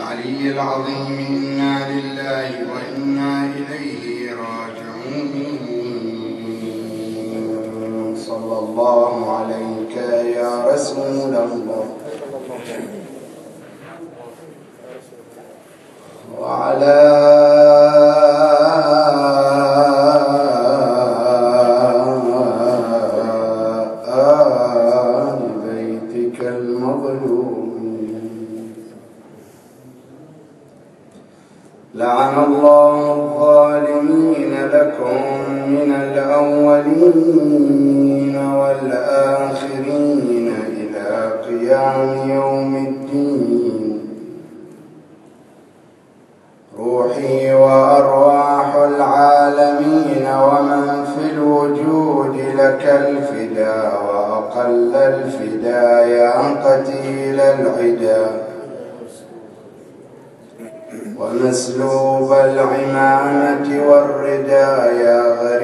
العلي العظيم إنا لله وإنا إليه راجعون. صلى الله عليك يا رسول الله وعلى آل بيتك المظلومين. لعن الله الظالمين لكم من الأولين والآخرين إلى قيام يوم الدين. روحي وأرواح العالمين ومن في الوجود لك الفداء، وأقل الفداء يا قتيل العدا، ومسلوب العمامة والرداء يا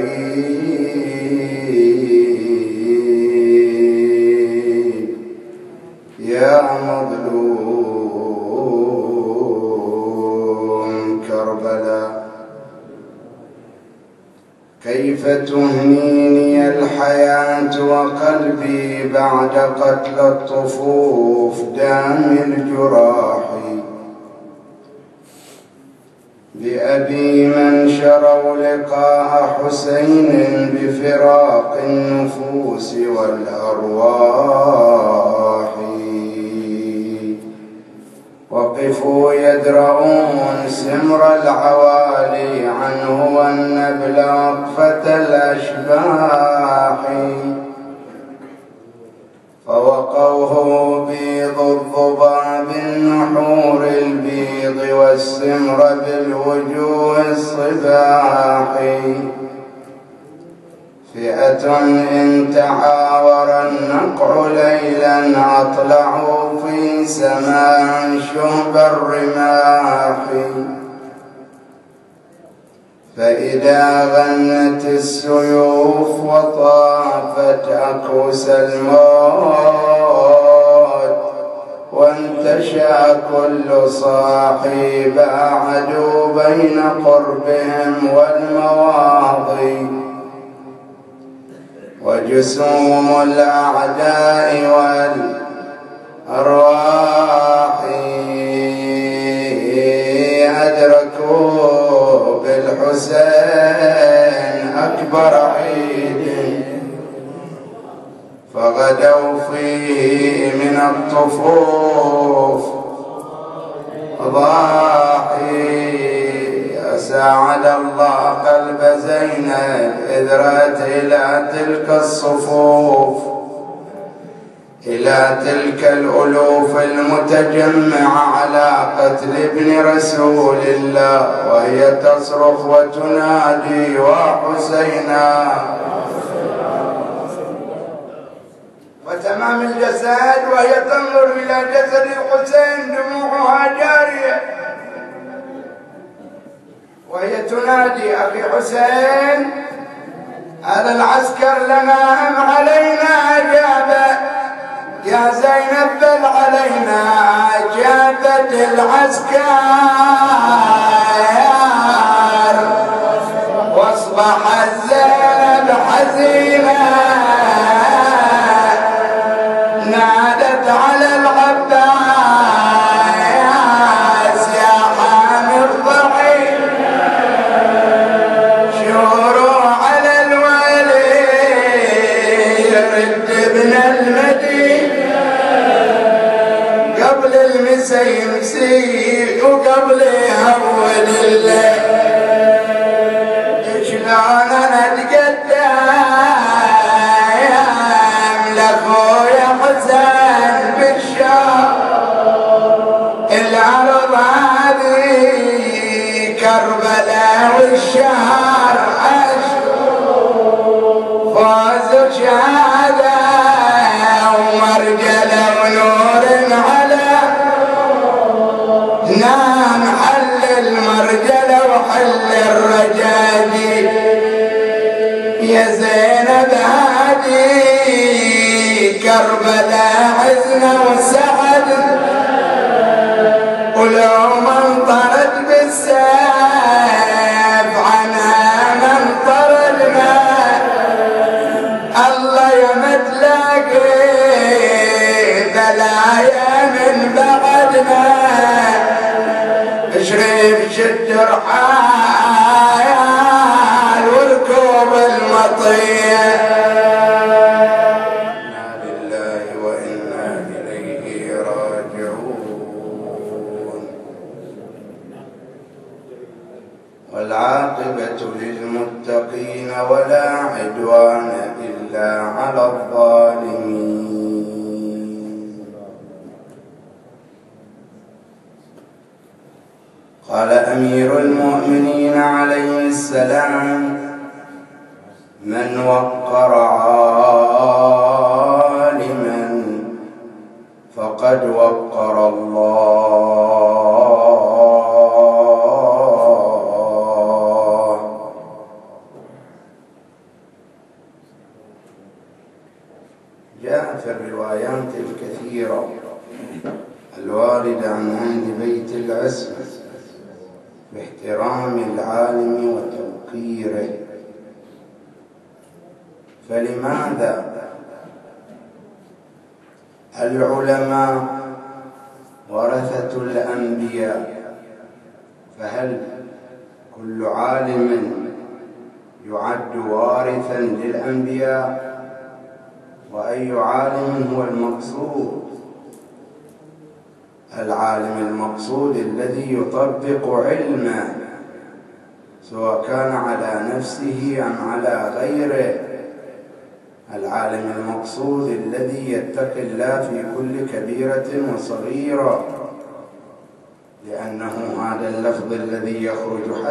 غريب يا مظلوم كربلاء. كيف تهنيني الحياة وقلبي بعد قتل الطفوف دام الجراح، بأبي من شروا لقاء حسين بفراق النفوس والأرواح، وقفوا يدرؤون سمر العوالي عنه والنبل وقفة الأشباح، فوقوه بيض الضباب النحور البيض والسمر بالوجوه الصباح، فئة إن تعاور النقع ليلا أطلعوا في سماء شهب الرماح، فإذا غنت السيوف وطافت أكوس الموت وانتشى كل صاحي، باعدوا بين قربهم والمواضي، وجسوم الأعداء والأرواح أدركوا بالحسين أكبر عيد، فغدوا فيه من الطفوف ضاحي. ساعد الله قلب زينب إذ رأت إلى تلك الصفوف، إلى تلك الألوف المتجمعة على قتل ابن رسول الله، وهي تصرخ وتنادي وحسينا، وتمام الجسد وهي تنظر إلى جسد الحسين دموعها جارية، وهي تنادي أخي حسين هذا العسكر لنا أم علينا أجابة، يا زينب بل علينا أجابت العسكر، واصبحت زينب حزينة نادت على العباس يا حامي الضحية شوروا على الولي يرد ابن المدينة قبل المسا يمسي وقبل يهون الليل. شلون انا اتقدم لاخويا حسين بالشام، الارض هذه كربلاء والشهر فاز شهاده ومرجله ونور على نام حل المرجله وحل الرجاجي. يا زينب هادي كربلاء حزن وسعد ولو والعاقبة للمتقين ولا عدوان إلا على الظالمين. قال أمير المؤمنين عليه السلام: من وقر عالما فقد وقر الله. جاء في الروايات الكثيرة الواردة عن أهل بيت العصمة باحترام العالم وتوقيره، فلماذا العلماء ورثة الأنبياء؟ فهل كل عالم يعد وارثا للأنبياء؟ وأي عالم هو المقصود؟ العالم المقصود الذي يطبق علمه سواء كان على نفسه أم على غيره. العالم المقصود الذي يتقي الله في كل كبيرة وصغيرة، لأنه هذا اللفظ الذي يخرج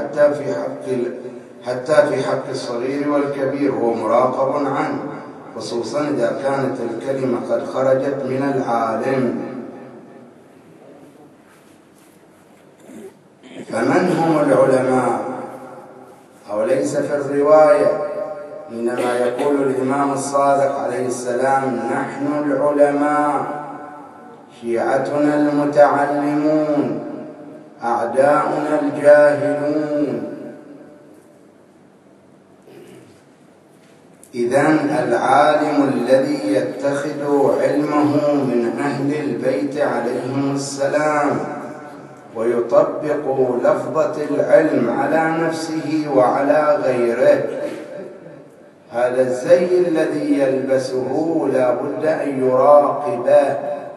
حتى في حق الصغير والكبير هو مراقب عنه، خصوصا إذا كانت الكلمة قد خرجت من العالم. فمن هم العلماء؟ أو ليس في الرواية حينما يقول الإمام الصادق عليه السلام: نحن العلماء، شيعتنا المتعلمون، أعداؤنا الجاهلون. إذن العالم الذي يتخذ علمه من أهل البيت عليهم السلام ويطبق لفظة العلم على نفسه وعلى غيره، هذا الزي الذي يلبسه لا بد أن يراقبه.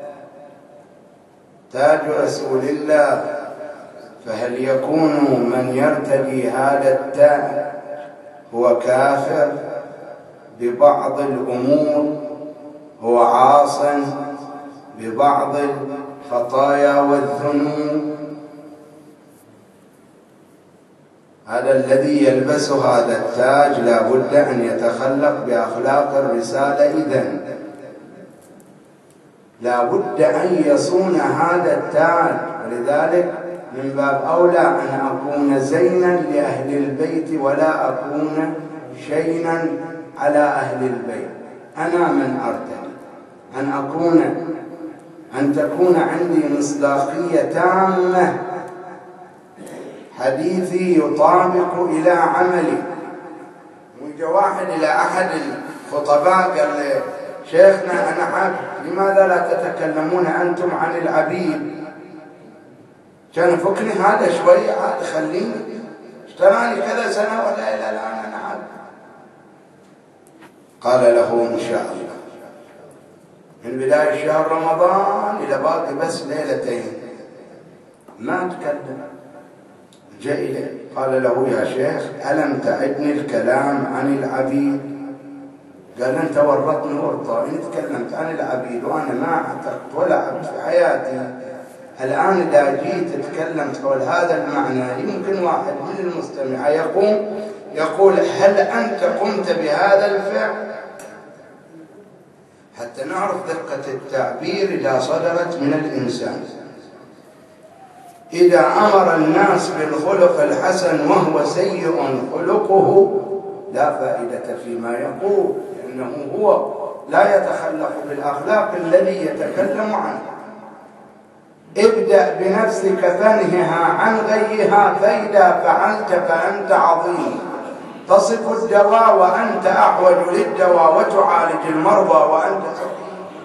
تاج رسول الله، فهل يكون من يرتدي هذا التاج هو كافر ببعض الأمور، هو عاص ببعض الخطايا والذنوب؟ هذا الذي يلبس هذا التاج لا بد أن يتخلق بأخلاق الرسالة. إذن لا بد أن يصون هذا التاج، ولذلك من باب أولى أن أكون زينا لأهل البيت ولا أكون شينا على أهل البيت. أنا من أرتدي أن تكون عندي مصداقية تامة، حديثي يطابق إلى عملي. وجاء واحد إلى أحد الخطباء قال له: شيخنا أنا عبد، لماذا لا تتكلمون أنتم عن العبيد؟ كان فكني هذا شوي، عاد خليني، اشتراني كذا سنة ولا إلى الآن أنا عبد. قال له: إن شاء الله من بداية شهر رمضان إلى باقي بس ليلتين ما تكلم. جاء إليه قال له: يا شيخ ألم تعدني الكلام عن العبيد؟ قال: أنت ورطني ورطة، إن تكلمت عن العبيد وأنا ما اعتقت ولا عبد في حياتي، الآن إذا جيت تكلمت حول هذا المعنى يمكن واحد من المستمع يقول هل أنت قمت بهذا الفعل؟ حتى نعرف دقة التعبير إذا صدرت من الإنسان. إذا أمر الناس بالخلق الحسن وهو سيء خلقه لا فائدة فيما يقول، لأنه هو لا يتخلق بالأخلاق الذي يتكلم عنه. ابدأ بنفسك فانهها عن غيها، فإذا فعلت فأنت عظيم. تصف الدواء وأنت أحوج للدواء، وتعالج المرضى وأنت سقيم.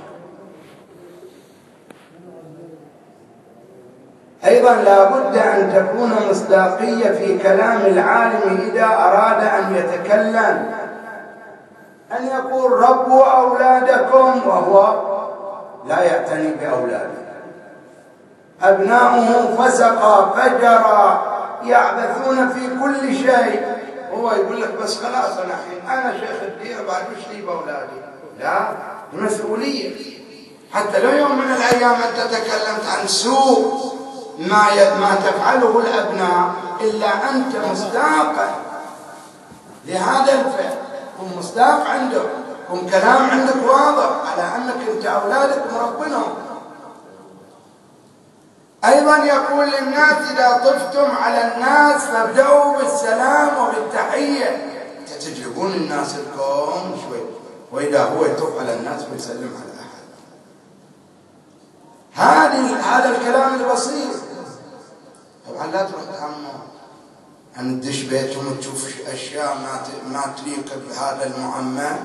أيضا لا بد أن تكون مصداقية في كلام العالم إذا أراد أن يتكلم، أن يقول ربوا أولادكم وهو لا يعتني بأولاده، أبناؤه فسقا فجرا يعبثون في كل شيء. هو يقول لك بس خلاص أنا الحين أنا شيخ الدير بعد وش لي بأولادي؟ لا، مسؤولية. حتى لو يوم من الأيام أنت تكلمت عن سوء ما تفعله الأبناء إلا أنت مصداقا لهذا الفعل، كن مصداق عنده، كن كلام عندك واضح على أنك أنت أولادك مربنهم. أيضا يقول للناس إذا طفتم على الناس فابدأوا بالسلام وبالتحية. تجلبون الناس الكون شوي، وإذا هو يطف على الناس ويسلم على أحد. هذا الكلام البسيط. طبعا لا تروح تعمر أن تدش بيتهم وتشوف أشياء ما تليق بهذا المعمى.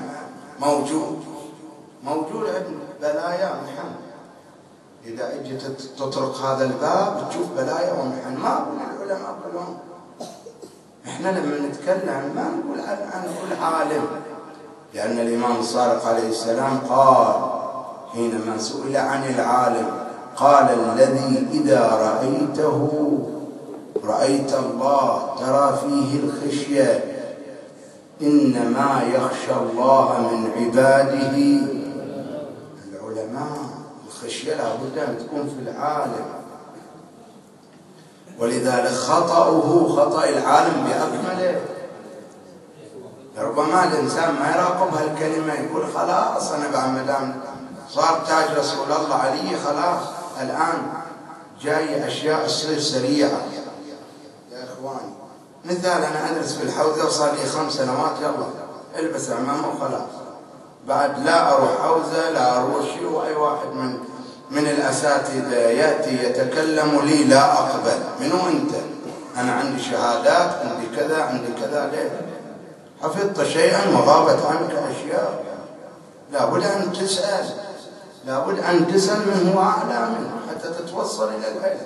موجود عندنا بلايا ومحن. إذا أجيت تطرق هذا الباب تشوف بلايا ومحن. ما أقول العلماء كلهم، إحنا لما نتكلم ما نقول نقول عالم، لأن الإمام الصادق عليه السلام قال حينما سئل عن العالم قال الذي إذا رأيته رأيت الله ترى فيه الخشية، إنما يخشى الله من عباده العلماء. الخشية لابد أن تكون في العالم، ولذلك خطأه خطأ العالم بأكمله. ربما الإنسان ما يراقب هالكلمة يقول خلاص أنا بعد ما دام صار تاج رسول الله علي خلاص الآن جاي أشياء تصير سريعة. يا إخواني مثال أنا أدرس في الحوزة وصار لي 5 سنوات، يلا البس عمامة وخلاص، بعد لا أروح حوزة لا أروح شيء، وأي واحد من الأساتذة يأتي يتكلم لي لا أقبل. منو أنت؟ أنا عندي شهادات، عندي كذا عندي كذا. ليه؟ حفظت شيئا وغابت عنك أشياء. لابد أن تسأل، لابد أن تسأل من هو أعلى منه حتى تتوصل إلى العلم.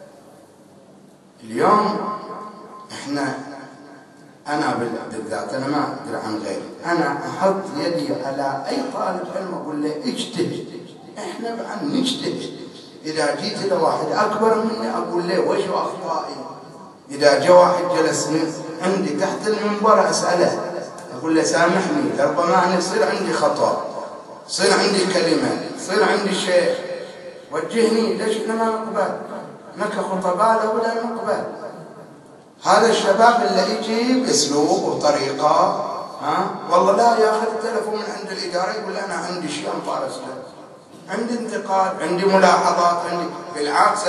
اليوم إحنا أنا بالذات أنا ما أقدر عن غيري، أنا أحط يدي على أي طالب علم أقول له اجتهد. إحنا بعد نجتهد. إذا جيت إلى واحد أكبر مني أقول له وش أخطائي. إذا جاء واحد جلس عندي تحت المنبر أسأله أقول له سامحني، ربما أنا يصير عندي خطأ، يصير عندي كلمة، يصير عندي شيء، وجهني. ليش إحنا ما نقبل؟ إحنا كخطباء لابد أن نقبل. هذا الشباب اللي يجي بأسلوب وطريقة والله لا ياخذ التلفون من عند الإدارة يقول أنا عندي شيء أنطارس له، عندي انتقاد، عندي ملاحظات، عندي. بالعكس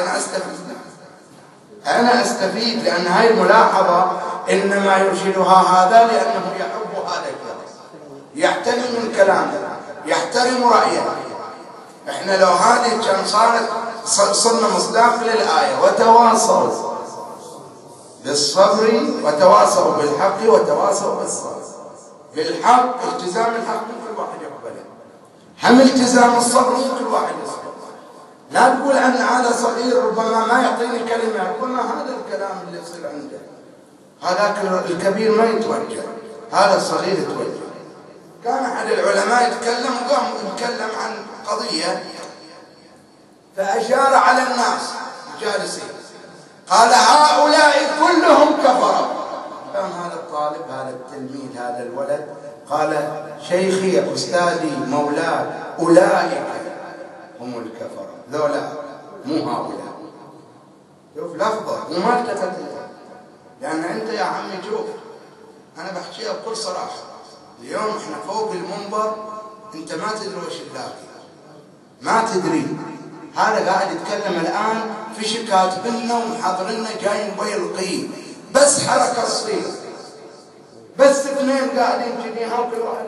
أنا أستفيد لأن هاي الملاحظة إنما يرشدها هذا لأنه يحب هذا الكلام، يحترم من كلامه، يحترم رأيه. إحنا لو هذه كان صرنا مصداق للآية وتواصوا بالصبر وتواصوا بالحق وتواصوا بالصبر. بالحق التزام الحق مو كل واحد يقبله، هم التزام الصبر مو كل واحد يصبر. لا تقول أن هذا صغير ربما ما يعطيني كلمة، قلنا هذا الكلام اللي يصير عنده، هذاك الكبير ما يتوجه، هذا الصغير يتوجه. كان أحد العلماء يتكلم وقام يتكلم عن قضية فأشار على الناس الجالسين قال هؤلاء كلهم كفروا. قام هذا الطالب هذا التلميذ هذا الولد قال شيخي أستاذي مولاي أولئك هم الكفرة، ذولا مو هؤلاء. شوف لفظة وما التفت، لأن أنت يا عمي شوف أنا بحكيها بكل صراحة. اليوم إحنا فوق المنبر أنت ما تدري وش اللاقي، ما تدري. هذا قاعد يتكلم الآن في شكات بنا ومحاضرنا جايين بيلقيه، بس حركة صغيرة، بس اثنين قاعدين كذي وكل واحد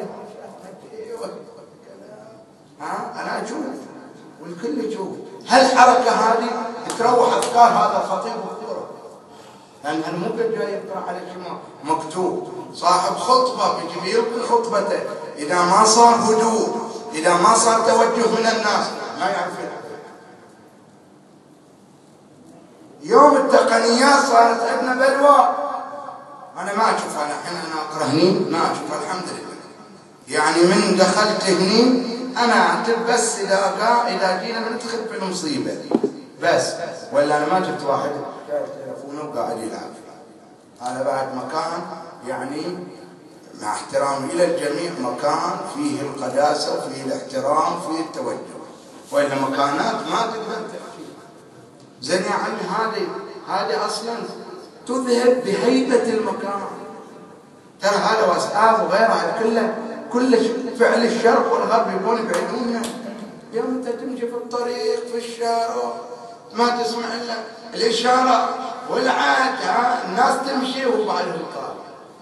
أنا أشوف والكل يشوف. هالحركة هذه تروح أفكار هذا الخطيب وخطوره، لأن الموقف جاي يقرأ على شيء مكتوب. صاحب خطبة بيجي يلقي خطبته، إذا ما صار هدوء، إذا ما صار توجه من الناس ما يعرف يلعب. يوم التقنيات صارت عندنا بلوى، أنا ما أشوف. أنا أقرأ هني ما أشوف الحمد لله. يعني من دخلت هني أنا أعتب بس إذا جينا ندخل في المصيبة بس، ولا أنا ما شفت واحد جاي تلفونه وقاعد يلعب. هذا بعد مكان يعني مع احترامي إلى الجميع مكان فيه القداسة وفيه الاحترام وفيه التوجه، وإلا مكانات ما تقدر تحكي. زين يا عمي هذه أصلا تذهب بهيبة المكان. ترى هذا واسعاف وغيره هذا كل فعل الشرق والغرب يبون يبعدوننا. يوم انت تمشي في الطريق في الشارع ما تسمع الا الاشاره والعاد، الناس تمشي وبعد القارب،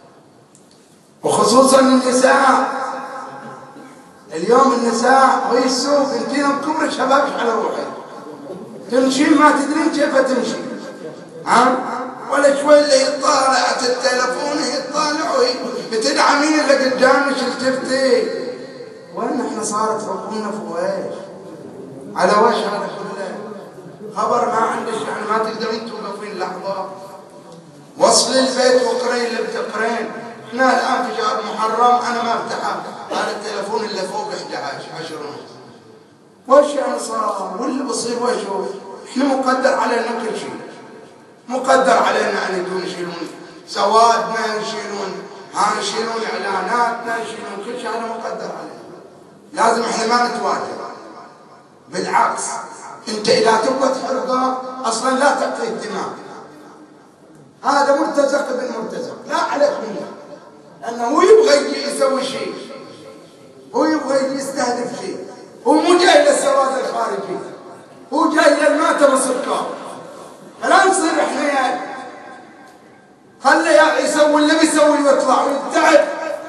وخصوصا النساء. اليوم النساء وهي السوق انتينا بكبر الشباب على روحك تمشي ما تدرين كيف تمشي، ولا شوي اللي يطالع التلفون يطالع بتدعى مين اللي قدامك التفتي. وين احنا صارت عقولنا في ويش؟ على وش هذا كله؟ خبر ما عندك يعني ما تقدرين توقفين لحظه. وصل البيت وقرين اللي بتقرين. احنا الان في شهر محرم انا ما افتحها هذا التلفون اللي فوق 11 10 وش يعني صار؟ واللي بصير وش هو؟ احنا مقدر علينا كل شيء. مقدر علينا ان يدون يشيلون سوادنا، يشيلون اعلاناتنا، يشيلون كل شيء، هذا مقدر علينا. لازم احنا ما نتواجه. بالعكس انت اذا تبغى تحرقه اصلا لا تعطيه اهتمام. هذا مرتزق ابن مرتزق، لا عليك منه. لانه هو يبغى يجي يسوي شيء، هو يبغى يجي يستهدف شيء، هو مو جاي للسواد الخارجي، هو جاي للماتم السكر. فلا نصير احنا يعني خليه يسوي اللي بيسوي ويطلع ويبتعد،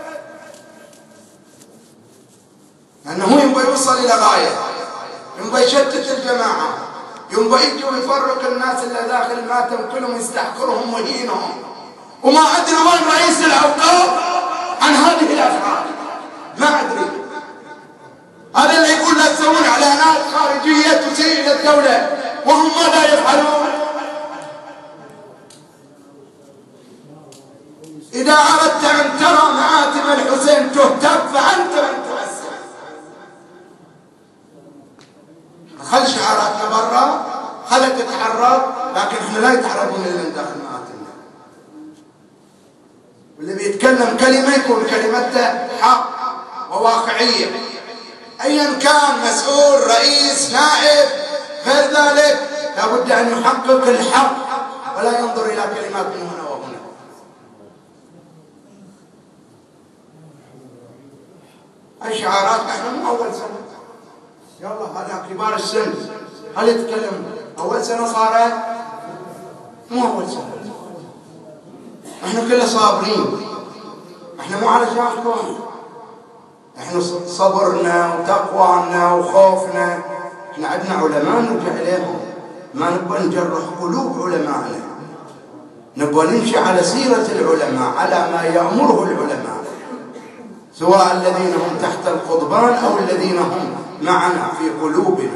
لانه هو يبغى يوصل الى غايه، يبغى يشتت الجماعه، يبغى يجي ويفرق الناس اللي داخل الماتم كلهم يستحقرهم ويهينهم. وما ادري وين رئيس الاوقاف عن هذه الافعال، ما ادري. هذا اللي يقول لا تسوون اعلانات خارجيه تسيء للدوله وهم ماذا يفعلون؟ إذا أردت أن ترى مآتم الحسين تهتف فأنت من تؤثر. خل شعاراتنا برا، خلها تتحرك، لكن احنا لا يتحركون إلا من داخل مآتمنا. واللي بيتكلم كلمة يكون كلمته حق وواقعية، أيا كان مسؤول، رئيس، نائب، غير ذلك لابد أن يحقق الحق ولا ينظر إلى كلمات من هنا وهنا. الشعارات احنا مو اول سنه، يلا هذا كبار السن هل يتكلم اول سنه صارت؟ مو اول سنه، احنا كلنا صابرين، احنا مو على شاشكم، احنا صبرنا وتقوانا وخوفنا. احنا عندنا علماء نرجع اليهم، ما نبغى نجرح قلوب علمائنا، نبغى نمشي على سيره العلماء، على ما يامره العلماء، سواء الذين هم تحت القضبان أو الذين هم معنا في قلوبنا.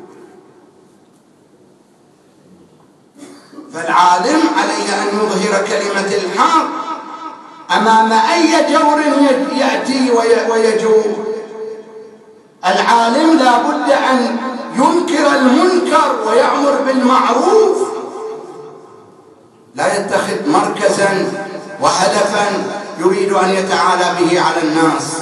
فالعالم عليه أن يظهر كلمة الحق أمام أي جور يأتي ويجور. العالم لا بد أن ينكر المنكر ويأمر بالمعروف، لا يتخذ مركزا وهدفا يريد أن يتعالى به على الناس.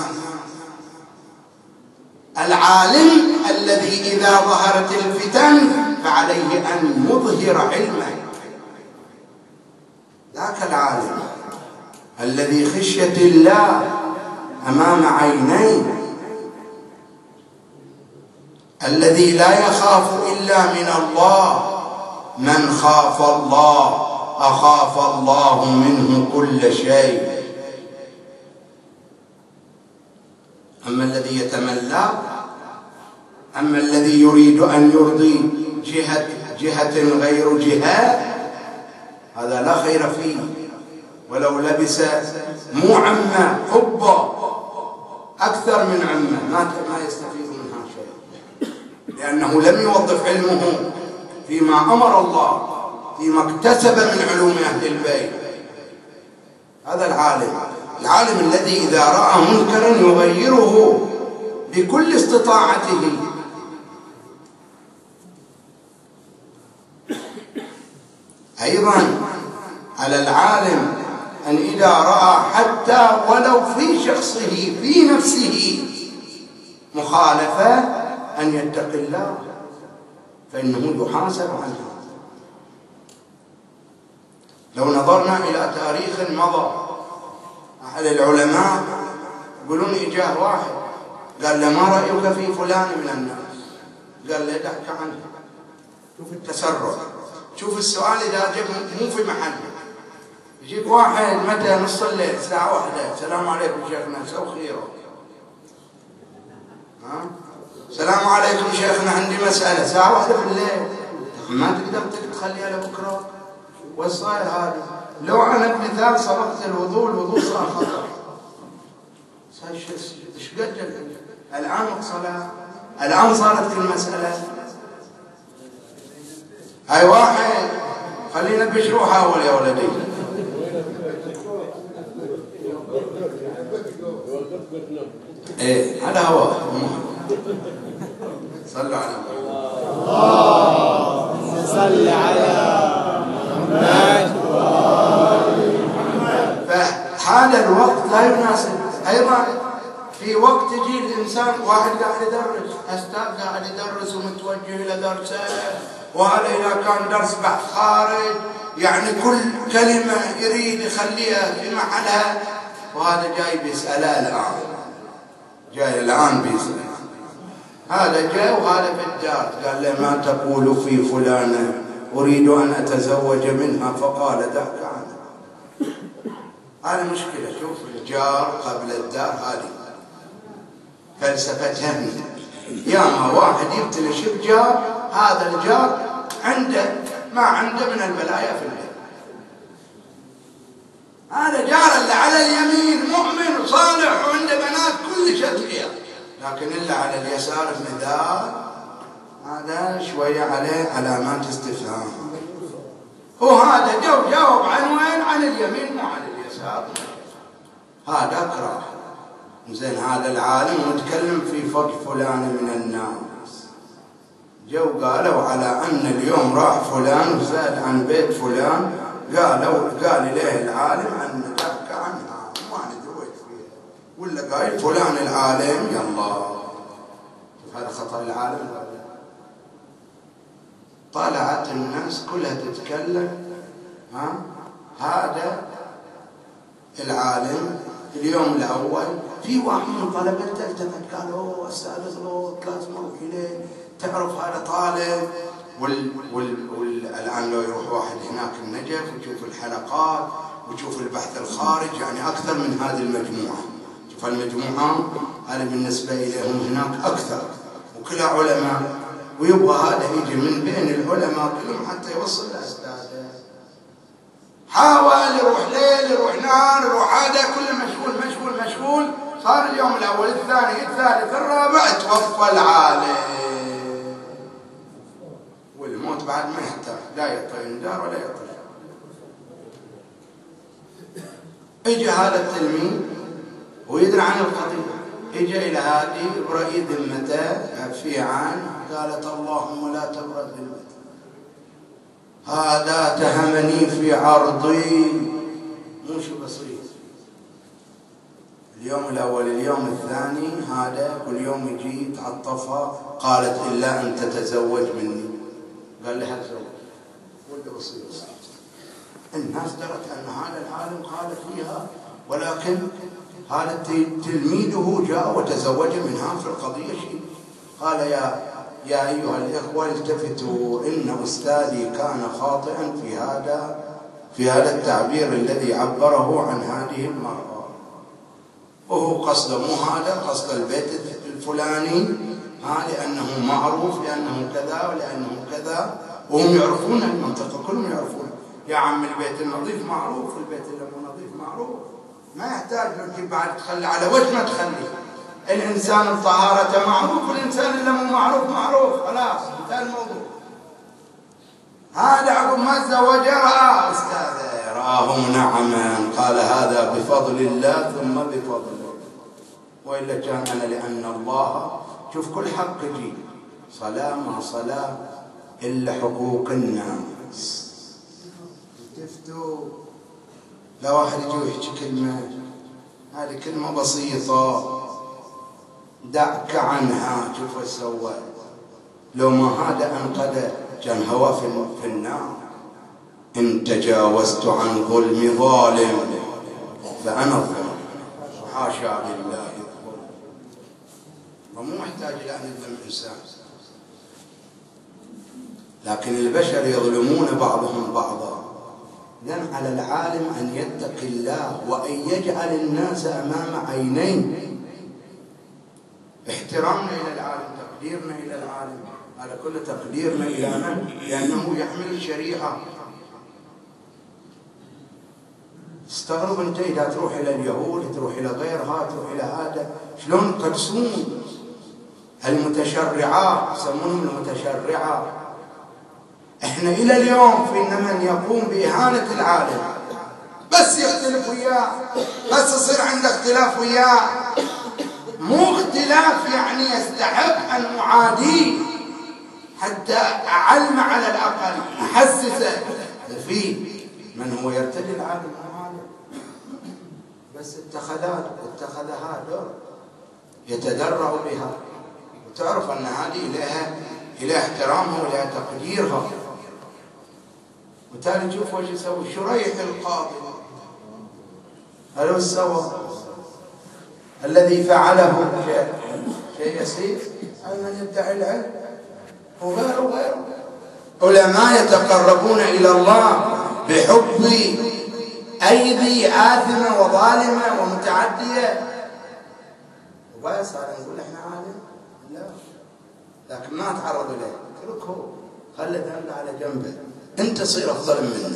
العالم الذي إذا ظهرت الفتن فعليه أن يظهر علمه، ذاك العالم الذي خشية الله أمام عينيه، الذي لا يخاف إلا من الله. من خاف الله أخاف الله منه كل شيء. أما الذي يتملى، أما الذي يريد أن يرضي جهة غير جهة، هذا لا خير فيه، ولو لبس مو عمة حبه أكثر من عمة ما يستفيد منها شيء، لأنه لم يوظف علمه فيما أمر الله، فيما اكتسب من علوم أهل البيت. هذا العالم الذي إذا رأى منكرا يغيره بكل استطاعته. أيضا على العالم أن إذا رأى حتى ولو في شخصه في نفسه مخالفة أن يتقي الله، فإنه يحاسب عنها. لو نظرنا إلى تاريخ مضى، أحد العلماء يقولون إجاه واحد قال له ما رأيك في فلان من الناس؟ قال له دعك عنه. شوف التسرع، شوف السؤال إذا جاء مو في محله. يجيك واحد متى نص الليل الساعة 1، السلام عليكم شيخنا، سو خيره. السلام عليكم شيخنا عندي مسألة، الساعة 1 في الليل، ما تقدر تخليها لبكرة. والصاير هذا لو أنا بمثال صرفت الوضوء صار خطر. ايش قد الآن الصلاة، الآن صارت كل مسألة. هاي واحد خلينا بشروع حاول يا ولدي. ايه هذا هو. صلوا على اللهم صل على محمد. فهذا الوقت لا يناسب. ايضا في وقت يجي الانسان واحد قاعد يدرس، استاذ قاعد يدرس ومتوجه الى درسه، وهذا اذا كان درس بحث خارج يعني كل كلمه يريد يخليها في محلها، وهذا جاي بيسأله الان، جاي الان بيسأله. هذا جاء وهذا في الدار قال له ما تقول في فلانة أريد أن أتزوج منها، فقال دعك عنها. هذه مشكلة. شوف الجار قبل الدار، هذه فلسفة جهنم. ياما واحد يبتلش بجار، هذا الجار عنده ما عنده من البلايا في البيت. هذا جار اللي على اليمين مؤمن وصالح وعنده بنات كل شيء فيها، لكن اللي على اليسار النداء هذا شوية عليه علامات استفهام. وهذا جاوب عن وين؟ عن اليمين مو عن اليسار. هذا أكره. زين هذا العالم متكلم في فضل فلان من الناس، جو قالوا على أن اليوم راح فلان وزاد عن بيت فلان، قال إليه العالم أن دعك عنها ما ندويت فيها، ولا قايل فلان العالم يلا. هذا خطأ العالم. طلعت الناس كلها تتكلم. هذا العالم اليوم الأول في واحد من طلبته التفت قال اوه استاذ غلط لازم اروح اليه، تعرف هذا طالب. الان لو يروح واحد هناك النجف ويشوف الحلقات ويشوف البحث الخارج، يعني اكثر من هذه المجموعه. شوف المجموعه هذا بالنسبه اليهم هناك اكثر وكلها علماء، ويبغى هذا يجي من بين العلماء كلهم حتى يوصل لاستاذه. حاول يروح ليل يروح نهار يروح، هذا كله مشغول. صار اليوم الاول الثاني الثالث الرابع توفى العالم، والموت بعد ما يحتاج لا يطير دار ولا يطير. اجى هذا التلميذ ويدري عن القضيه، اجى الى هذه برأي ذمته في عن، قالت اللهم لا تبرد ذمتي، هذا تهمني في عرضي. مو شو بسيط. اليوم الأول اليوم الثاني هذا كل يوم يجي يتعطفها، قالت إلا أن تتزوج مني. قال لها تزوج ولا بسيط. الناس درت أن هذا العالم قال فيها، ولكن هذا تلميذه جاء وتزوج منها في القضية شيء. قال يا أيها الإخوة التفتوا، إن أستاذي كان خاطئا في هذا التعبير الذي عبره عن هذه المرأة، وهو قصده مو هذا، قصد البيت الفلاني لأنه معروف، لأنه كذا ولأنه كذا، وهم يعرفون المنطقة كلهم يعرفون. يا عم البيت النظيف معروف، البيت اللي مو نظيف معروف، ما يحتاج لك بعد تخلي على وجه ما تخلي. الإنسان الطهارة معروف، والإنسان اللي مو معروف خلاص انتهى الموضوع. هذا عقب ما تزوجها أستاذ رآه منعما، قال هذا بفضل الله ثم بفضل الله، وإلا كان أنا لأن الله. شوف كل حق يجي صلاة ما صلاة إلا حقوق الناس. تفتوا لا واحد يجي ويحكي كلمة، هذه كلمة بسيطة دعك عنها. شوف ايش سوى، لو ما هذا أنقذ كان هوى في النار. إن تجاوزت عن ظلم ظالم فأنا الظلم، حاشا لله الظلم. ومو محتاج إلى أن يظلم إنسان، لكن البشر يظلمون بعضهم بعضا. لأن على العالم أن يتقي الله وأن يجعل الناس أمام عينيه. احترامنا إلى العالم، تقديرنا إلى العالم، هذا كله تقديرنا إلى من؟ لأنه يحمل الشريعة. استغرب أنت إذا تروح إلى اليهود، تروح إلى غيرها، تروح إلى هذا، شلون يقدسون المتشرعات، يسمونهم المتشرعة. احنا إلى اليوم فينا من يقوم بإهانة العالم، بس يختلف وياه، بس يصير عنده اختلاف وياه، مو اختلاف يعني يستحق أن أعاديه، حتى أعلم على الأقل، أحسسه فيه من هو يرتدي العالم هذا، بس اتخذها دور يتدرع بها. وتعرف أن هذه إلى احترامها وإلى تقديرها. وتالي شوف وش يسوي شريح القاضي، هل هو سوى الذي فعله شيء يسير؟ من يدعي العلم وغيره. علماء يتقربون إلى الله بحب أيدي آثمة وظالمة ومتعدية، وبس هذا نقول احنا عالم؟ لا، لكن ما تعرض له، اتركه، خلي ذنبه على جنبه. انت صير افضل منه،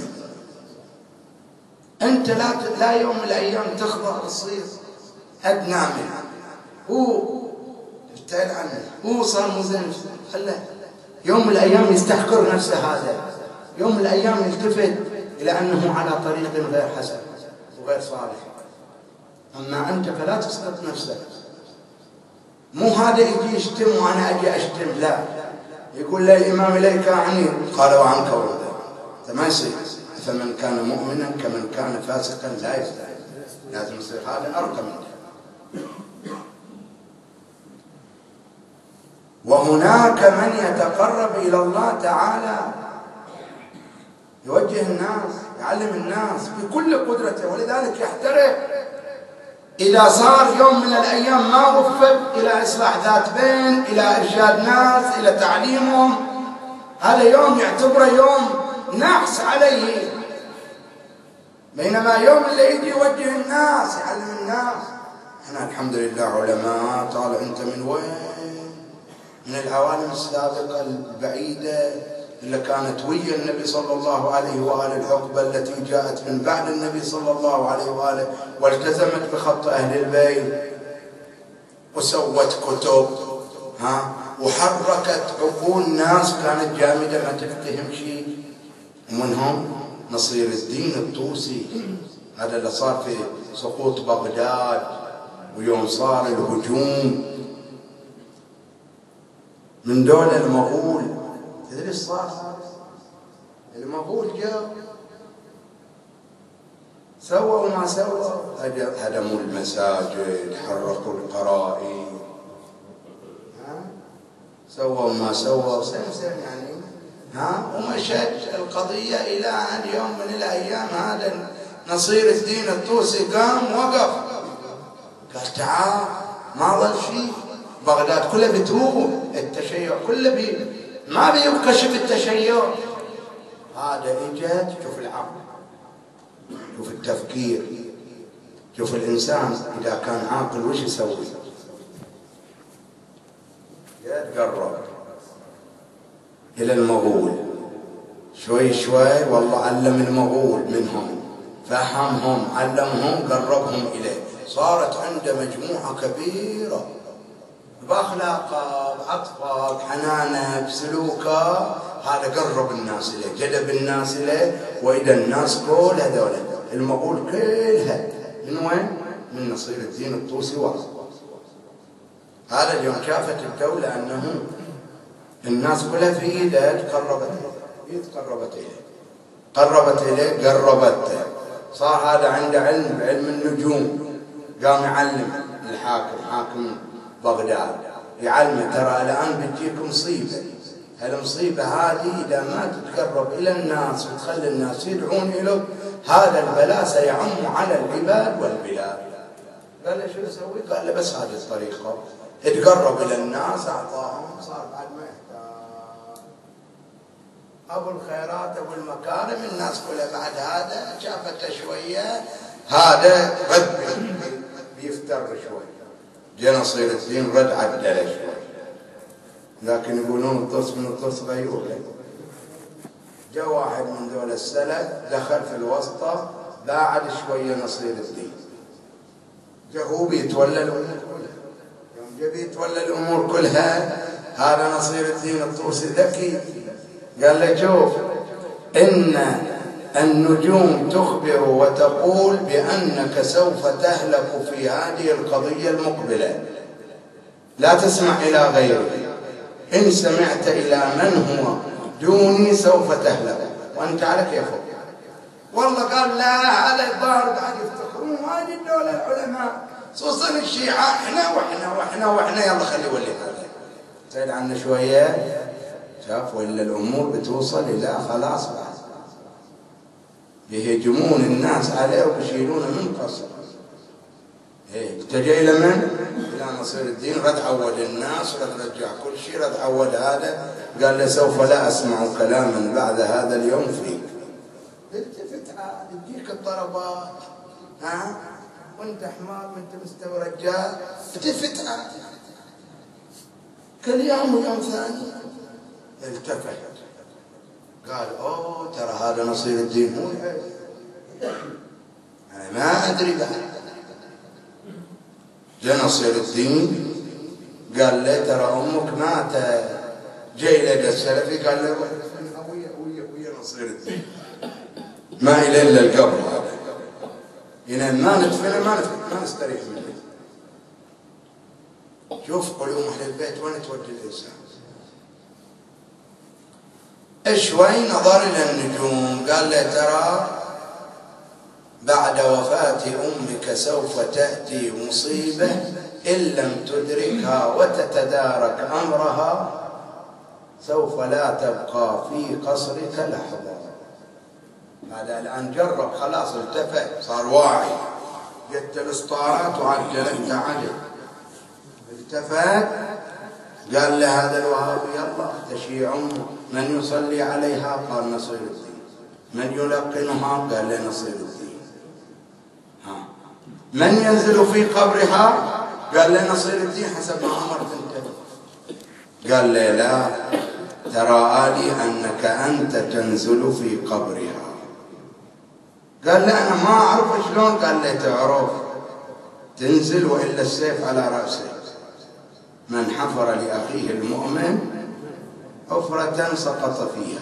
انت لا يوم من الايام تخضع تصير ادنى منه. هو ابتعد عنه، هو صار مذنب، خله يوم من الايام يستحقر نفسه. هذا يوم من الايام يلتفت الى انه على طريق غير حسن وغير صالح. اما انت فلا تسقط نفسك. مو هذا يجي يشتم وانا اجي اشتم، لا، يقول له الامام اليك عني قال وعنك ورده. ما يصير. فمن كان مؤمنا كمن كان فاسقا لا يستحق، لازم يصير هذا ارقى منه. وهناك من يتقرب الى الله تعالى، يوجه الناس، يعلم الناس بكل قدرته، ولذلك يحترق إذا صار يوم من الأيام ما وفق إلى إصلاح ذات بين، إلى إرشاد ناس، إلى تعليمهم، هذا يوم يعتبره يوم نحس عليه. بينما يوم اللي يجي يوجه الناس، يعلم الناس. احنا الحمد لله علماء. طالع انت من وين؟ من العوالم السابقة البعيدة اللي كانت ويا النبي صلى الله عليه وآله، الحقبة التي جاءت من بعد النبي صلى الله عليه وآله والتزمت بخط أهل البيت وسوت كتب وحركت عقول ناس كانت جامدة ما تفتهم شيء. ومنهم نصير الدين الطوسي، هذا اللي صار في سقوط بغداد ويوم صار الهجوم من دولة المغول. تدري ايش صار؟ المغول جاء سووا ما سووا، هدموا المساجد، حرقوا القرائن، سووا ما سووا، سمسم يعني ومشت القضية إلى أن يوم من الأيام هذا نصير الدين الطوسي قام وقف، قال تعال ما ظل شيء، بغداد كله بتروح، التشيع كله ما بيكشف التشيع. هذا اجت. شوف العقل، شوف التفكير، شوف الإنسان إذا كان عاقل وش يسوي؟ يتقرب إلى المغول شوي شوي، والله علم المغول منهم، فهمهم، علمهم، قربهم إليه، صارت عنده مجموعة كبيرة بأخلاقه، بعطفه، بحنانه، بسلوكه، هذا قرب الناس إليه، جذب الناس إليه. وإذا الناس كل هذول المغول كلها من وين؟ من نصير الدين الطوسي واصل. هذا اليوم شافت الدولة أنه الناس كلها في إيده، قربت إليه، قربته، صار هذا عنده علم النجوم، قام يعلم الحاكم، حاكم بغداد، يعلمه ترى الآن بتجيك مصيبة، هالمصيبة هذه إذا ما تتقرب إلى الناس وتخلي الناس يدعون إليك هذا البلاء سيعم على العباد والبلاد. قال له شو يسوي؟ قال له بس هذه الطريقة، اتقرب إلى الناس أعطاهم، صار بعد ما يحتاج أبو الخيرات أبو المكارم، الناس كلها بعد هذا شافته شوية هذا رد بيفتر شوي، جاء نصير الدين رد عدله شوي، لكن يقولون الضرس من الضرس غيور. جاء واحد من دول السلف دخل في الوسطى باعد شوية نصير الدين، جاء هو بيتولى الأمور كلها، يوم جاء بيتولى الأمور كلها هذا نصير الدين الطوسي ذكي، قال له شوف إن النجوم تخبر وتقول بأنك سوف تهلك في هذه القضية المقبلة، لا تسمع إلى غيره، إن سمعت إلى من هو دوني سوف تهلك وأنت على كيفك. والله قال لا، هذا الظاهر بعد يفتخرون هذه الدولة العلماء خصوصا الشيعة، احنا يلا خلي ولي هذا سيد عنا شوية، شاف ولا الأمور بتوصل إلى خلاص بعد بيهجمون الناس عليه وبيشيلونه من قصر. اتجه إلى من؟ إلى نصير الدين، رد عود الناس، رد رجع كل شيء، رد عود هذا، قال له سوف لا أسمع كلاما بعد هذا اليوم فيك. التفت عاد تجيك الضربات، ها؟ وانت حمار وانت مستوى رجال، التفت عاد. كل يوم ويوم ثاني التفت، قال اوه ترى هذا نصير الدين هو انا ما ادري بعد. جاء نصير الدين قال له ترى امك ماتت، جاي لدى السلفي قال له ويا نصير الدين ما إلى الا القبر هذا، هنا ما ندفنه ما نستريح منه. شوف قلوب اهل البيت وين تودي الانسان. شوي نظر إلى النجوم قال له ترى بعد وفاة أمك سوف تأتي مصيبة إن لم تدركها وتتدارك أمرها سوف لا تبقى في قصرك لحظة. هذا الآن جرب خلاص التفت صار واعي، جت الاسطوانات وعجل انت عجل، التفت قال له هذا الوهابي يلا تشيع أمه، من يصلي عليها؟ قال نصير الدين. من يلقنها؟ قال له نصير الدين. من ينزل في قبرها؟ قال له نصير الدين حسب ما أمرت انت. قال له لا، ترى لي أنك أنت تنزل في قبرها. قال له أنا ما أعرف شلون. قال له تعرف تنزل وإلا السيف على رأسه. من حفر لأخيه المؤمن حفرة سقط فيها.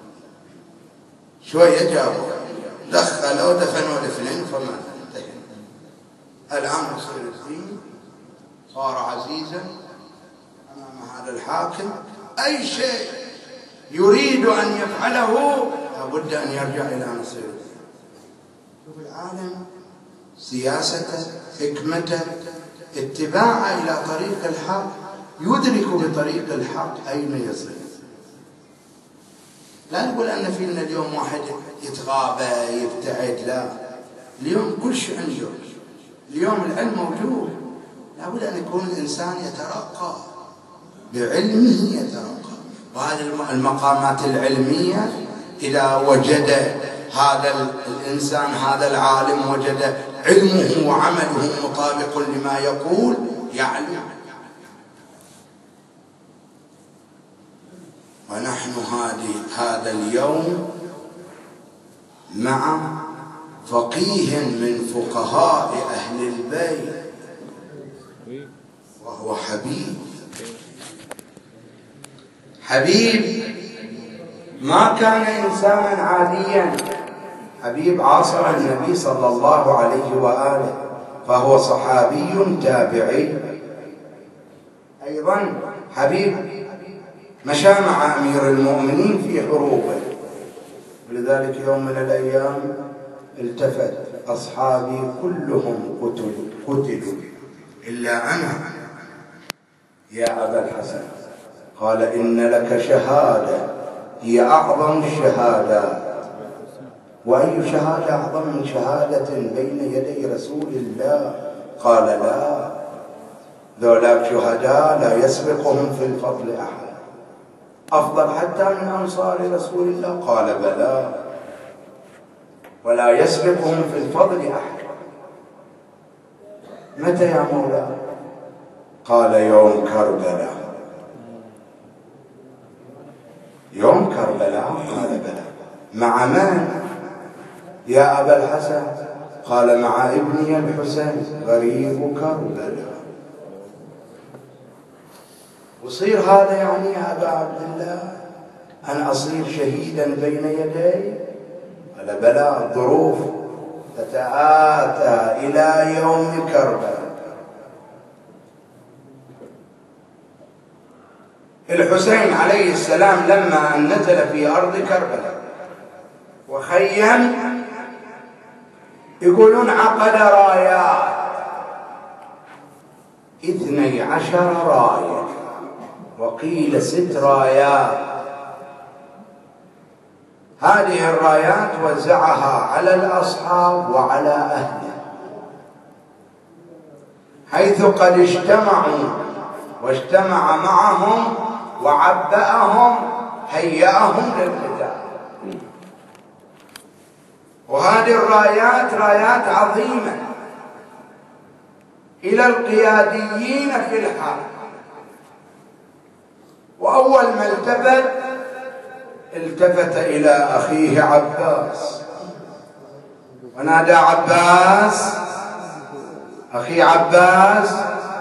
شوية جابوا دخلوا دفنوا الاثنين فما انتهى. الآن نصير الدين صار عزيزا أمام هذا الحاكم، أي شيء يريد أن يفعله لابد أن يرجع إلى نصير الدين. شوف العالم سياسته، حكمته، اتباعه إلى طريق الحق، يدرك بطريق الحق أين يصل. لا نقول أن فينا اليوم واحد يتغابى يبتعد، لا، اليوم كل شيء عنده، اليوم العلم موجود، لابد أن يكون الإنسان يترقى بعلمه، يترقى. وهذه المقامات العلمية إذا وجد هذا الإنسان هذا العالم وجد علمه وعمله مطابق لما يقول يعلم. ونحن هذا اليوم مع فقيه من فقهاء أهل البيت وهو حبيب ما كان إنسانا عاديا. حبيب عاصر النبي صلى الله عليه وآله، فهو صحابي تابعي. أيضا حبيب مشى مع أمير المؤمنين في حروبه، ولذلك يوم من الأيام التفت: أصحابي كلهم قتلوا إلا أنا يا أبا الحسن. قال: إن لك شهادة هي أعظم الشهادات. وأي شهادة أعظم من شهادة بين يدي رسول الله؟ قال: لا، ذولاك شهداء لا يسبقهم في الفضل أحد، أفضل حتى من أنصار رسول الله. قال: بلى، ولا يسبقهم في الفضل أحد. متى يا مولاي؟ قال: يوم كربلاء. يوم كربلاء؟ قال: بلى. مع من يا أبا الحسن؟ قال: مع ابني الحسين غريب كربلاء. وصير هذا يعني يا أبا عبد الله أن أصير شهيدا بين يدي؟ قال: بلى، الظروف تتآتى إلى يوم كربلاء. الحسين عليه السلام لما أن نزل في أرض كربلاء وخيم، يقولون عقد رايات 12 راية، وقيل 6 رايات. هذه الرايات وزعها على الأصحاب وعلى أهله، حيث قد اجتمعوا واجتمع معهم وعبأهم، هيأهم للقتال. وهذه الرايات رايات عظيمة إلى القياديين في الحرب. وأول ما التفت إلى أخيه عباس ونادى: عباس، أخي عباس.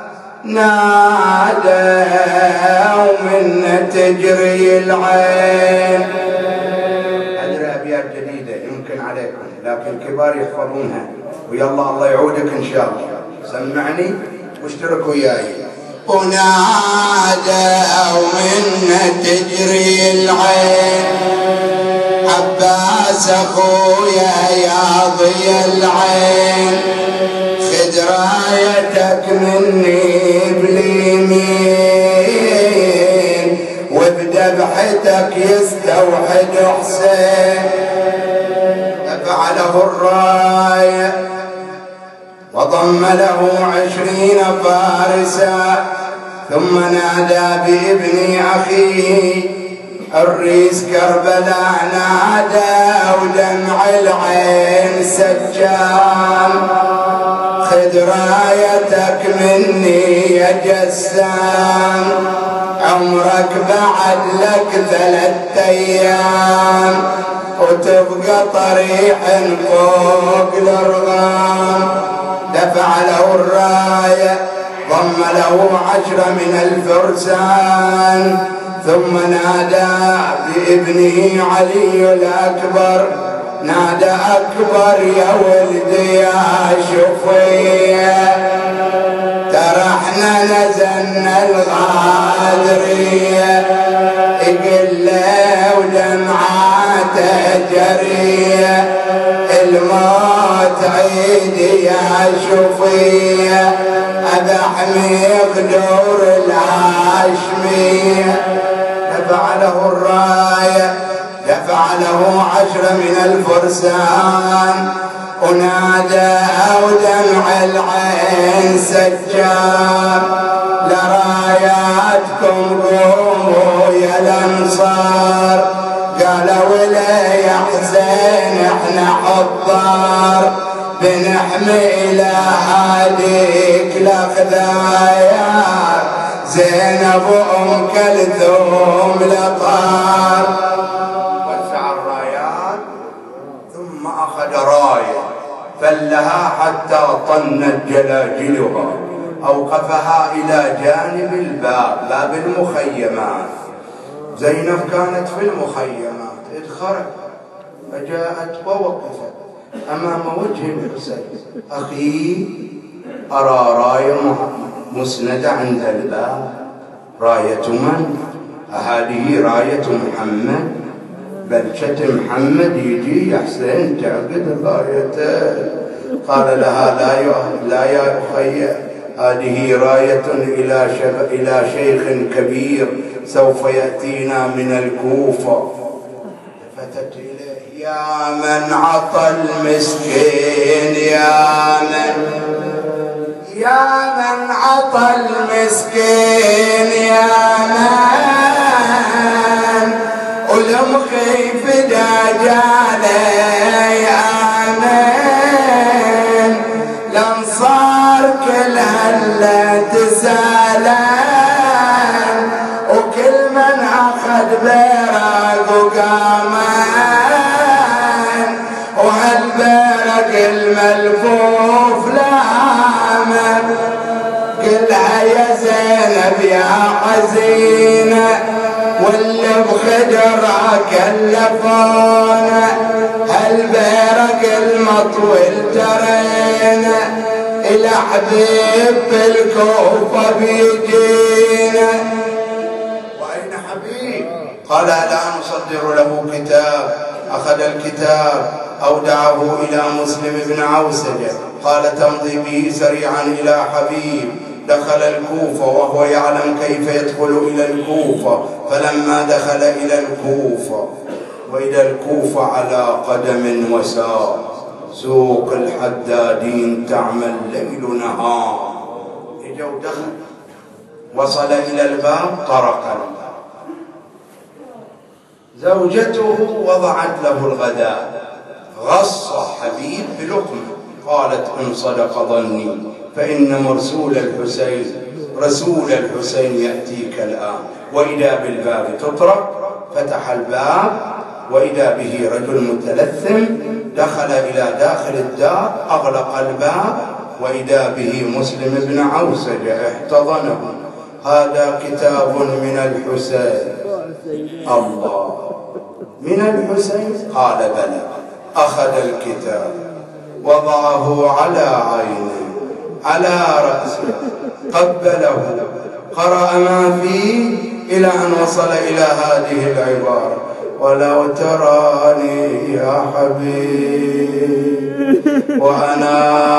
نادى ومن تجري العين. أدري أبيات جديدة يمكن عليكم، لكن الكبار يحفظونها، ويلا الله يعودك إن شاء الله. سمعني واشترك وياي. ونادى ومن تجري العين: عباس أخويا يا ضي العين، خذ رايتك مني باليمين، وبذبحتك يستوحد حسين. ففعله الراية وضم له 20 فارسا، ثم نادى بابن أخيه الريس كربلاء. نادى ودمع العين سجان: خذ رايتك مني يا جسام، عمرك بعد لك 3 أيام، وتبقى طريح فوق الأرغام. دفع له الراية، ضم له 10 من الفرسان، ثم نادى بابنه علي الأكبر. نادى: أكبر يا ولدي يا شفيع، ترى احنا نزلنا الغادرية، يقل ودمعاته جرية، الموت عيدي يا شفيع، أبحمي قدور الهاشمية. دفع له الراية، دفع له 10 من الفرسان، ونادى ودمع العين سجان: لراياتكم قوموا يا الأنصار. قالوا: لا يا حسين احنا حضار، بنحمي إلى هاديك الأخذايا، زينب وأم كلثوم لطار. وزع الرايات ثم أخذ راية فلها حتى طنت جلاجلها، أوقفها إلى جانب الباب، باب المخيمات. زينب كانت في المخيمات، ادخلت فجاءت ووقفت أمام وجه الحسين: أخي، أرى راية مسندة عند الباب، راية من؟ هذه راية محمد بلشة محمد يجي يا حسين تعقد رايته. قال لها لا يا أخي، هذه راية إلى شيخ كبير سوف يأتينا من الكوفة. فتت إليه يا من عطى المسكين، يا من عطى المسكين، يا من ولمخيف دجاله، يا من الأنصار كلها لا تسالم، وكل من أخذ برق وقامان، وهالبرق الملفوف لامن. قلها يا زينب يا حزينة، واللي بخدرها كلفونا، هالبرق المطول ترينا، إلى حبيب بالكوفة بيجينا. وأين حبيب؟ قال لا نصدر له كتاب. أخذ الكتاب أودعه إلى مسلم بن عوسجة، قال تمضي به سريعا إلى حبيب. دخل الكوفة وهو يعلم كيف يدخل إلى الكوفة. فلما دخل إلى الكوفة، وإلى الكوفة على قدم وساق، سوق الحدادين تعمل ليل نهار. إجا ودخل، وصل إلى الباب، طرق الباب. زوجته وضعت له الغداء، غص حبيب بلقمة، قالت إن صدق ظني فإن رسول الحسين يأتيك الآن. وإذا بالباب تطرق، فتح الباب وإذا به رجل متلثم، دخل إلى داخل الدار، أغلق الباب، وإذا به مسلم بن عوسجة احتضنه. هذا كتاب من الحسين. الله، من الحسين؟ قال بلى. أخذ الكتاب، وضعه على عينه، على رأسه، قبله، قرأ ما فيه إلى أن وصل إلى هذه العبارة: ولو تراني يا حبيب وأنا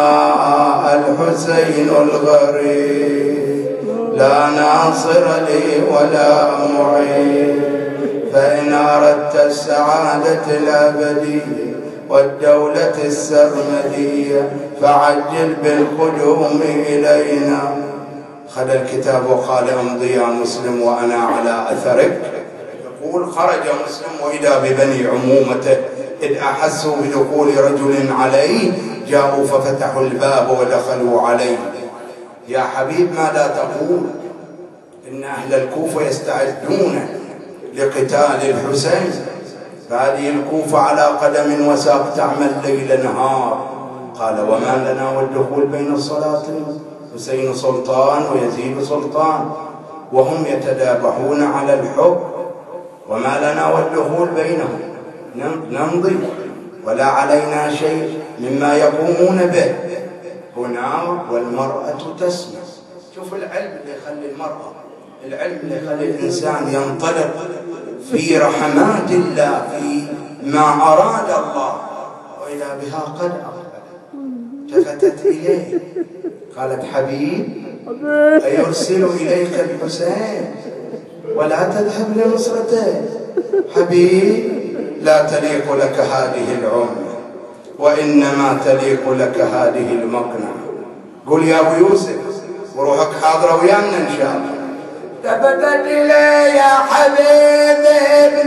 الحسين الغريب، لا ناصر لي ولا معين، فإن أردت السعادة الأبدية والدولة السرمدية فعجل بالقدوم إلينا. خذ الكتاب وقال امضي يا مسلم وأنا على أثرك. يقول خرج مسلم وإذا ببني عمومته إذ أحسوا بدخول رجل عليه جاءوا ففتحوا الباب ودخلوا عليه. يا حبيب ماذا تقول؟ إن أهل الكوفة يستعدون لقتال الحسين، فهذه الكوفة على قدم وساق تعمل ليل نهار. قال وما لنا والدخول بين السلاطين، حسين سلطان ويزيد سلطان، وهم يتدابحون على الحب، وما لنا والدخول بينهم، نمضي ولا علينا شيء مما يقومون به هنا، والمرأة تسمع. شوف العلم اللي يخلي المرأة، العلم اللي يخلي الإنسان ينطلق في رحمات الله، في ما أراد الله، وإذا بها قد أقبل. التفتت إليه قالت حبيب أيرسل إليك الحسين ولا تذهب لنصرته؟ حبيب لا تليق لك هذه العمر، وإنما تليق لك هذه المقنعة. قل يا أبو يوسف وروحك حاضرة ويانا إن شاء الله. تفتت إلي يا حبيب ابن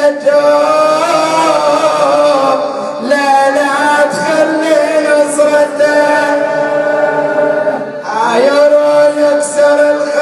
البتول، لا تخلي نصرته، عايرون يكسر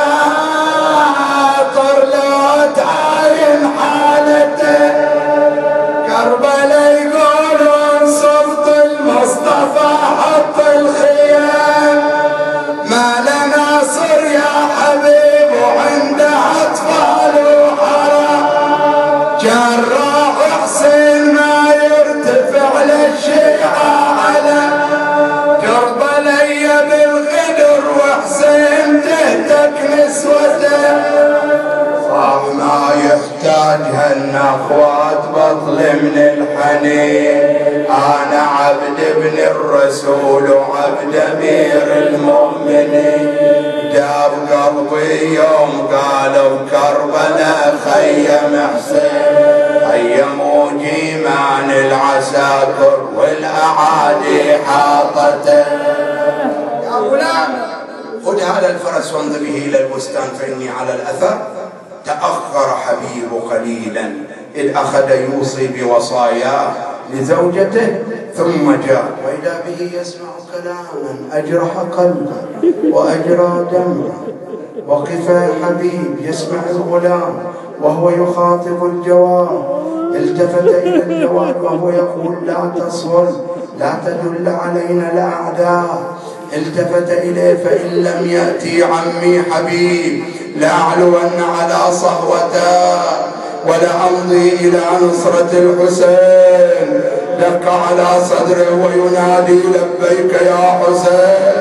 الخاطر لو تعاين حالته. كربلاء يقولون صوت المصطفى حط الخيام، ما لنا صر يا حبيب وعنده أطفال وحرام. جراح حسين ما يرتفع للشيعة على كربلاء بالقدر، وحسين تهتك نسوته. صاح ما يحتاجها الأخوات بطل علمني الحنين. أنا عبد ابن الرسول وعبد أمير المؤمنين. جاب قلبي يوم قالوا كربلاء خيم حسين، خيموا جيمان العساكر والأعادي حاطته. يا غلام خذ هذا الفرس وانظر به إلى البستان فإني على الأثر. تأخر حبيب قليلا إذ أخذ يوصي بوصاياه لزوجته ثم جاء وإذا به يسمع كلاما أجرح قلبه وأجرى دمه. وقف يا حبيب يسمع الغلام وهو يخاطب الجواد. التفت إلى الجواد وهو يقول لا تصل، لا تدل علينا الأعداء. التفت إليه فإن لم يأتي عمي حبيب لأعلون على صهوته ولأمضي إلى نصرة الحسين. دق على صدره وينادي لبيك يا حسين.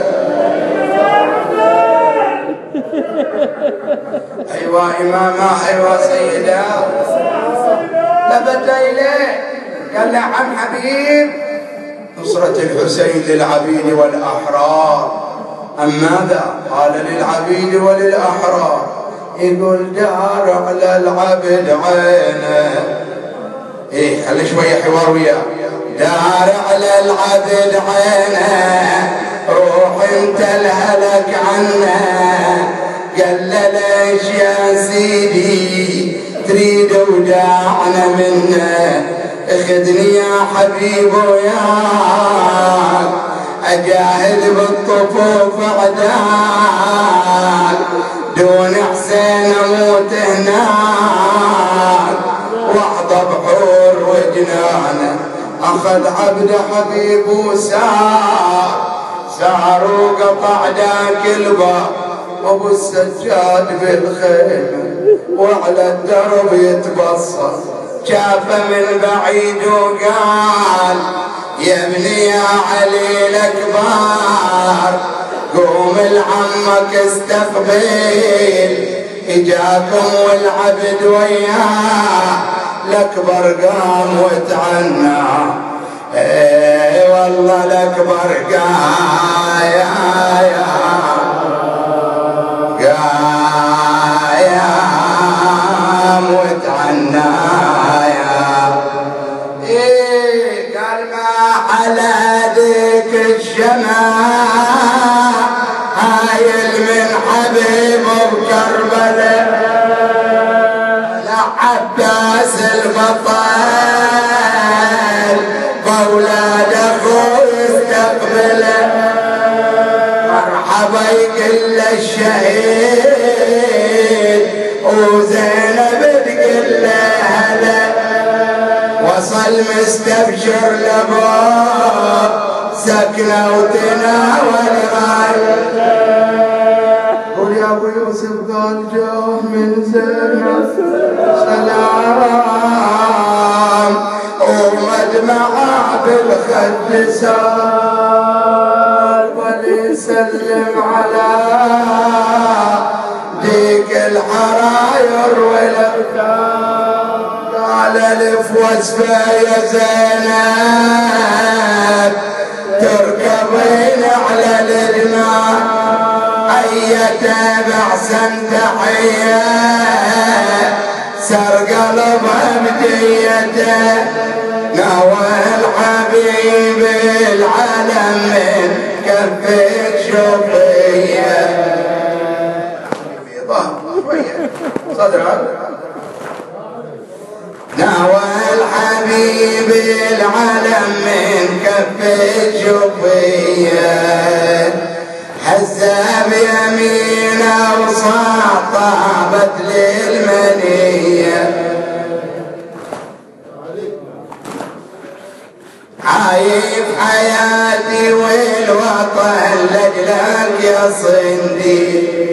أيوة إماما، أيوة سيدا. لبت إليه قال له عم حبيب نصرة الحسين للعبيد والأحرار. أم ماذا؟ قال للعبيد وللأحرار. يقول دار على العبد عينه. إيه خلي شوية حوار وياه. دار على العبد عينه روح انت الهلك عنه. قال له ليش يا سيدي تريد وداعنا منه؟ اخذني يا حبيب وياك اجاهد بالطفوف عداك دون حسين اموت هناك واحظى بحور وجنانه. اخذ عبد حبيب سار وقطع ذاك الباب وابو السجاد بالخيمه وعلى الدرب يتبصر. شافه من بعيد وقال يا ابني يا علي الاكبر قوم لعمك استقبل اجاكم والعبد وياه. الاكبر قام وتعنى اي والله الاكبر قام وتعنى. قال ما على ذيك الشمال هايل من حبيب بكربلاء لعباس البطل باولاد اخوه يستقبله. مرحبا يقل الشهيد وزينب تقل هلا. وصل مستبشر لباب سكنه وتناول غاية. قول يا ابو يوسف قال جاه من زينب سلام ومدمعه بالخد سال وليسلم على ديك الحراير والابدان. قال الف وسفه يا زينب تركبين على الجمال حيته باحسن تحيه سر قلبها بديته. نوى الحبيب العالم من كفك شوفيه. صدرك نوى الحبيب العالم من كفك شوفيه. حزه بيمينه وصاطبت للمنيه. عايف حياتي والوطن لاجلك يا صندي.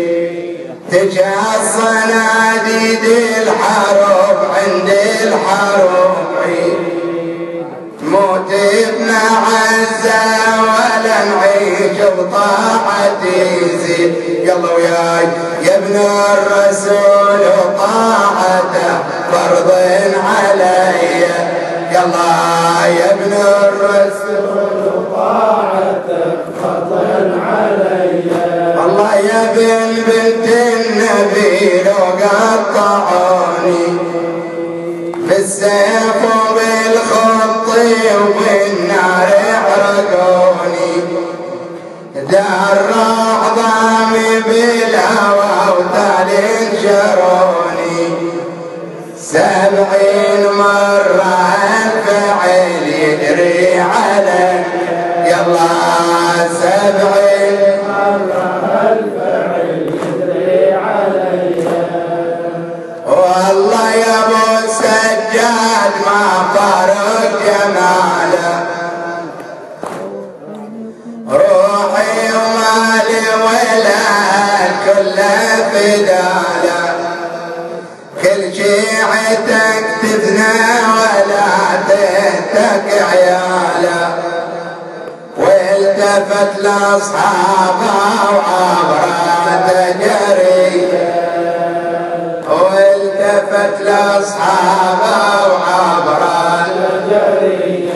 تجاه صناديد الحرب عند الحرب عيد. موت ابن عزة ولا نعيش بطاعتي يزيد. يلا وياي يا ابن الرسول وطاعته فرض علي. يلا يا ابن الرسول طاعتك خطا علي. الله يا ابن بنت النبي لو قطعوني بالسيف وبالخط وبالنار يحرقوني، دار عظامي بالهوى وتالي انشروني، 70 مرة الفعل يدري علي. يلا 70 مرة الفعل يدري علي. والله يا ابو السجاد ما فارق جماله، روحي ومالي والأهل كله فداله، كل شيعتك تفنى ولا تهتك عياله، والتفت لاصحابه وعبره تجري، والتفت لاصحابه وعبره تجري.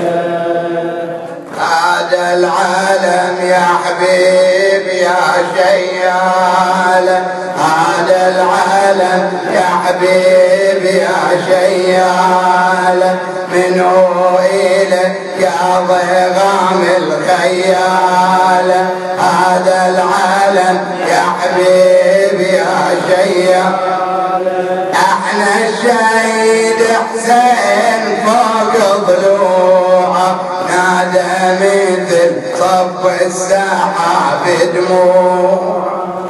هذا العالم يا حبيب يا شيال، هذا العالم يا حبيب يا شيال، منه إلك يا ضيغام الخيال، هذا العالم يا حبيب يا شيال. احنا الشهيد حسين فوق ضلوعه نادى مثل صب السحاب دموع،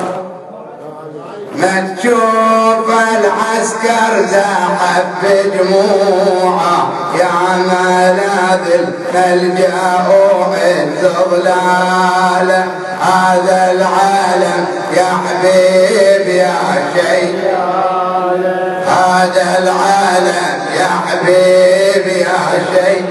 ما تشوف العسكر زاحف بدموعه، يا ملاذ الملجأ وعز ظلاله، هذا العالم يا حبيب يا شيخ، هذا العالم يا حبيب يا شيخ.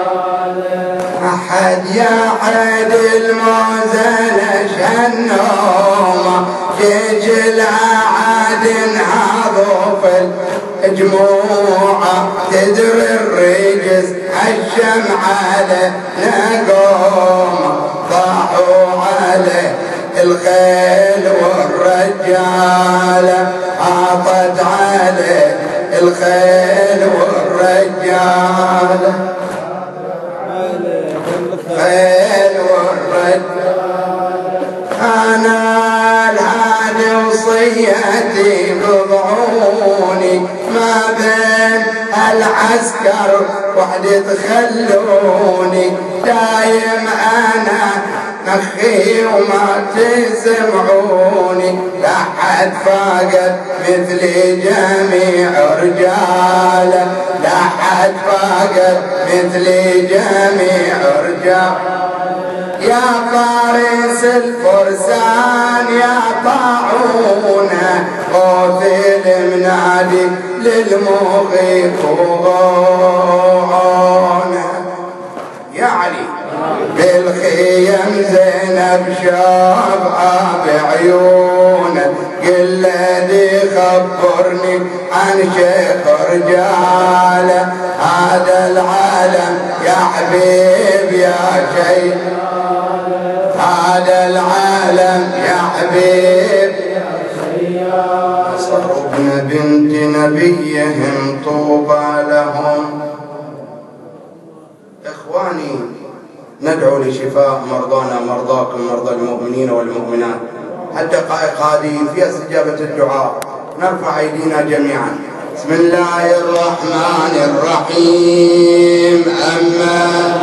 أحد يعد الموزن شنومه، جيج الأعاد انهضوا في الجموعة، تدري الرجس الشمع على نقوم، ضاعوا عليه الخيل والرجال، عطت عليه الخيل والرجال، خيل والرجال. أنا الهادي وصيتي بضعوني، ما بين العسكر وحد تخلوني، دايم أنا نخي وما تسمعوني، لا حد فاقد مثلي جميع رجاله، لا حد فاقد مثلي جميع رجاله. يا فارس الفرسان يا طاعونه، غوث المنادي للمغيث وغونه، يا علي بالخيم زينب شافها بعيونه، قل الذي خبرني عن شيخ رجاله، هذا العالم يا حبيب يا شيخ، هذا العالم يا حبيب يا شيخ. صربنا بنت نبيهم طوبى لهم. إخواني ندعو لشفاء مرضانا مرضاكم مرضى المؤمنين والمؤمنات. الدقائق هذه في استجابة الدعاء، نرفع أيدينا جميعا. بسم الله الرحمن الرحيم. أما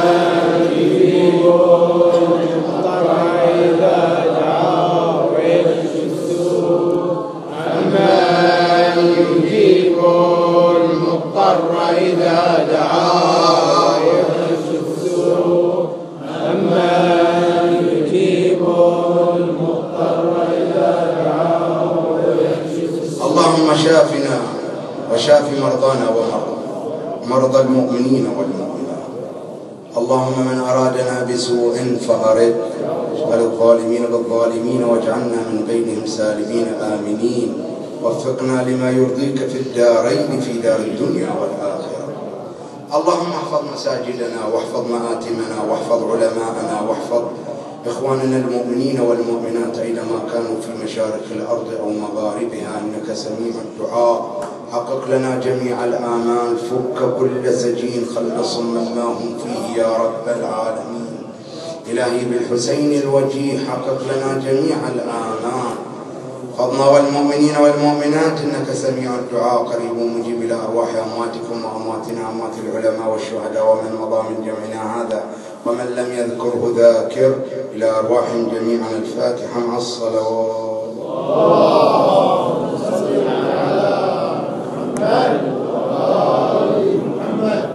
يجيب المضطر إذا دعاه ويكشف السوء، أما يجيب المضطر إذا دعاه ويكشف السوء. اللهم شافنا وشاف مرضانا مرضى المؤمنين والمؤمنات. اللهم من أرادنا بسوء فأرد، وللظالمين بالظالمين، واجعلنا من بينهم سالمين آمنين. وفقنا لما يرضيك في الدارين، في دار الدنيا والآخرة. اللهم احفظ مساجدنا واحفظ مآتمنا واحفظ علماءنا واحفظ إخواننا المؤمنين والمؤمنات أينما كانوا في مشارق الأرض أو مغاربها إنك سميع الدعاء. حقق لنا جميع الآمال، فك كل سجين، خلص مما هم فيه يا رب العالمين. إلهي بالحسين الوجيه حقق لنا جميع الآمال. احفظنا والمؤمنين والمؤمنات إنك سميع الدعاء قريب مجيب إلى أرواح أمواتكم وأمواتنا أموات العلماء والشهداء ومن مضى من جمعنا هذا ومن لم يذكره ذاكر، إلى أرواح جميعا. الفاتحة مع الصلوات.